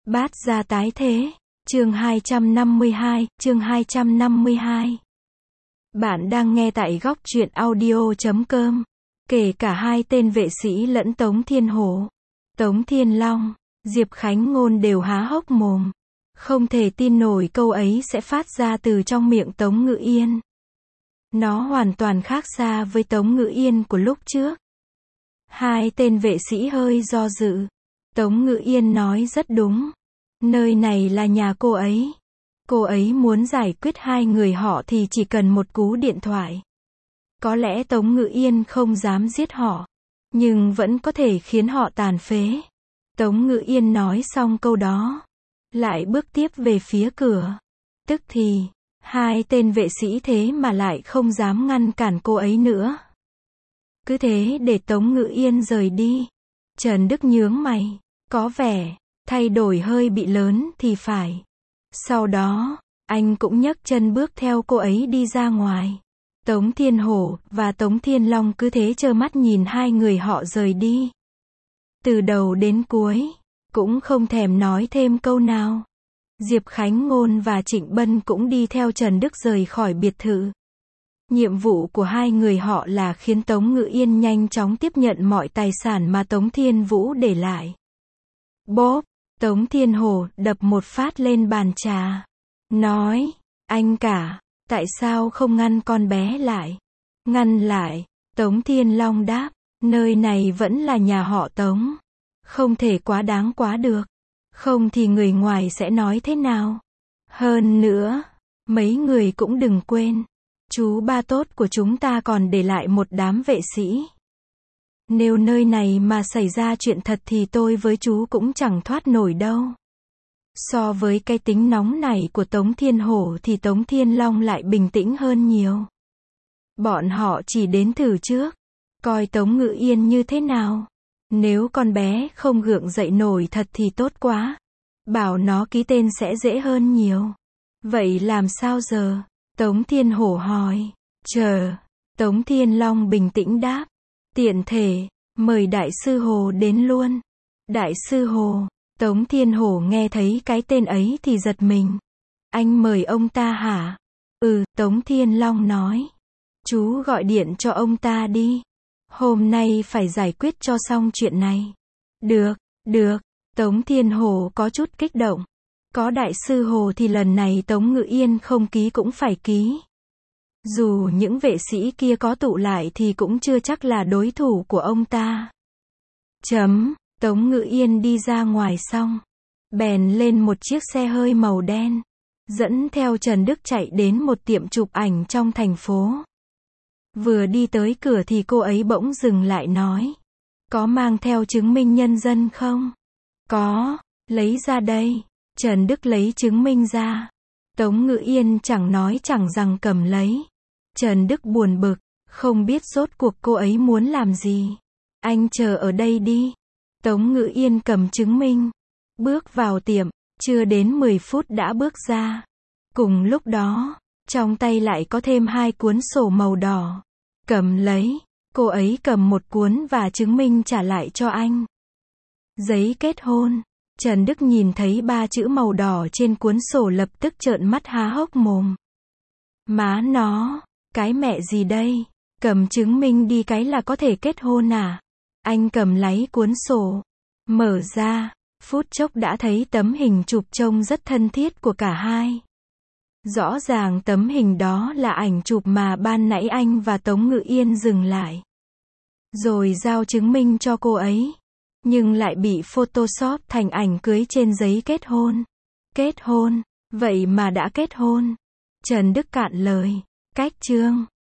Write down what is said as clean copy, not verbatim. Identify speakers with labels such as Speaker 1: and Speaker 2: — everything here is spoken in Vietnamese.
Speaker 1: Bát gia tái thế. Chương 252. Bạn đang nghe tại góc truyện audio.com. Kể cả hai tên vệ sĩ lẫn Tống Thiên Hổ, Tống Thiên Long, Diệp Khánh Ngôn đều há hốc mồm. Không thể tin nổi câu ấy sẽ phát ra từ trong miệng Tống Ngự Yên. Nó hoàn toàn khác xa với Tống Ngự Yên của lúc trước. Hai tên vệ sĩ hơi do dự. Tống Ngự Yên nói rất đúng. Nơi này là nhà cô ấy. Cô ấy muốn giải quyết hai người họ thì chỉ cần một cú điện thoại. Có lẽ Tống Ngự Yên không dám giết họ, nhưng vẫn có thể khiến họ tàn phế. Tống Ngự Yên nói xong câu đó, lại bước tiếp về phía cửa. Tức thì, hai tên vệ sĩ thế mà lại không dám ngăn cản cô ấy nữa. Cứ thế để Tống Ngự Yên rời đi. Trần Đức nhướng mày, có vẻ thay đổi hơi bị lớn thì phải. Sau đó, anh cũng nhấc chân bước theo cô ấy đi ra ngoài. Tống Thiên Hổ và Tống Thiên Long cứ thế trơ mắt nhìn hai người họ rời đi. Từ đầu đến cuối, cũng không thèm nói thêm câu nào. Diệp Khánh Ngôn và Trịnh Bân cũng đi theo Trần Đức rời khỏi biệt thự. Nhiệm vụ của hai người họ là khiến Tống Ngự Yên nhanh chóng tiếp nhận mọi tài sản mà Tống Thiên Vũ để lại. Bốp, Tống Thiên Hổ đập một phát lên bàn trà. Nói, anh cả, tại sao không ngăn con bé lại? Ngăn lại, Tống Thiên Long đáp, nơi này vẫn là nhà họ Tống. Không thể quá đáng quá được. Không thì người ngoài sẽ nói thế nào? Hơn nữa, mấy người cũng đừng quên, chú ba tốt của chúng ta còn để lại một đám vệ sĩ. Nếu nơi này mà xảy ra chuyện thật thì tôi với chú cũng chẳng thoát nổi đâu. So với cái tính nóng này của Tống Thiên Hổ thì Tống Thiên Long lại bình tĩnh hơn nhiều. Bọn họ chỉ đến thử trước, coi Tống Ngự Yên như thế nào. Nếu con bé không gượng dậy nổi thật thì tốt quá. Bảo nó ký tên sẽ dễ hơn nhiều. Vậy làm sao giờ? Tống Thiên Hổ hỏi. Chờ. Tống Thiên Long bình tĩnh đáp. Tiện thể, mời Đại sư Hồ đến luôn. Đại sư Hồ. Tống Thiên Hổ nghe thấy cái tên ấy thì giật mình. Anh mời ông ta hả? Tống Thiên Long nói. Chú gọi điện cho ông ta đi. Hôm nay phải giải quyết cho xong chuyện này. Được. Tống Thiên Hổ có chút kích động. Có Đại sư Hồ thì lần này Tống Ngự Yên không ký cũng phải ký. Dù những vệ sĩ kia có tụ lại thì cũng chưa chắc là đối thủ của ông ta. Tống Ngự Yên đi ra ngoài xong, bèn lên một chiếc xe hơi màu đen, dẫn theo Trần Đức chạy đến một tiệm chụp ảnh trong thành phố. Vừa đi tới cửa thì cô ấy bỗng dừng lại nói. Có mang theo chứng minh nhân dân không? Có, lấy ra đây. Trần Đức lấy chứng minh ra. Tống Ngự Yên chẳng nói chẳng rằng cầm lấy. Trần Đức buồn bực, không biết rốt cuộc cô ấy muốn làm gì. Anh chờ ở đây đi. Tống Ngự Yên cầm chứng minh, bước vào tiệm, chưa đến 10 phút đã bước ra. Cùng lúc đó, trong tay lại có thêm 2 cuốn sổ màu đỏ. Cầm lấy, cô ấy cầm một cuốn và chứng minh trả lại cho anh. Giấy kết hôn. Trần Đức nhìn thấy 3 chữ màu đỏ trên cuốn sổ lập tức trợn mắt há hốc mồm. Má nó, cái mẹ gì đây? Cầm chứng minh đi cái là có thể kết hôn à? Anh cầm lấy cuốn sổ, mở ra, phút chốc đã thấy tấm hình chụp trông rất thân thiết của cả hai. Rõ ràng tấm hình đó là ảnh chụp mà ban nãy anh và Tống Ngự Yên dừng lại. Rồi giao chứng minh cho cô ấy. Nhưng lại bị Photoshop thành ảnh cưới trên giấy kết hôn. Kết hôn? Vậy mà đã kết hôn. Trần Đức cạn lời. Cách chương.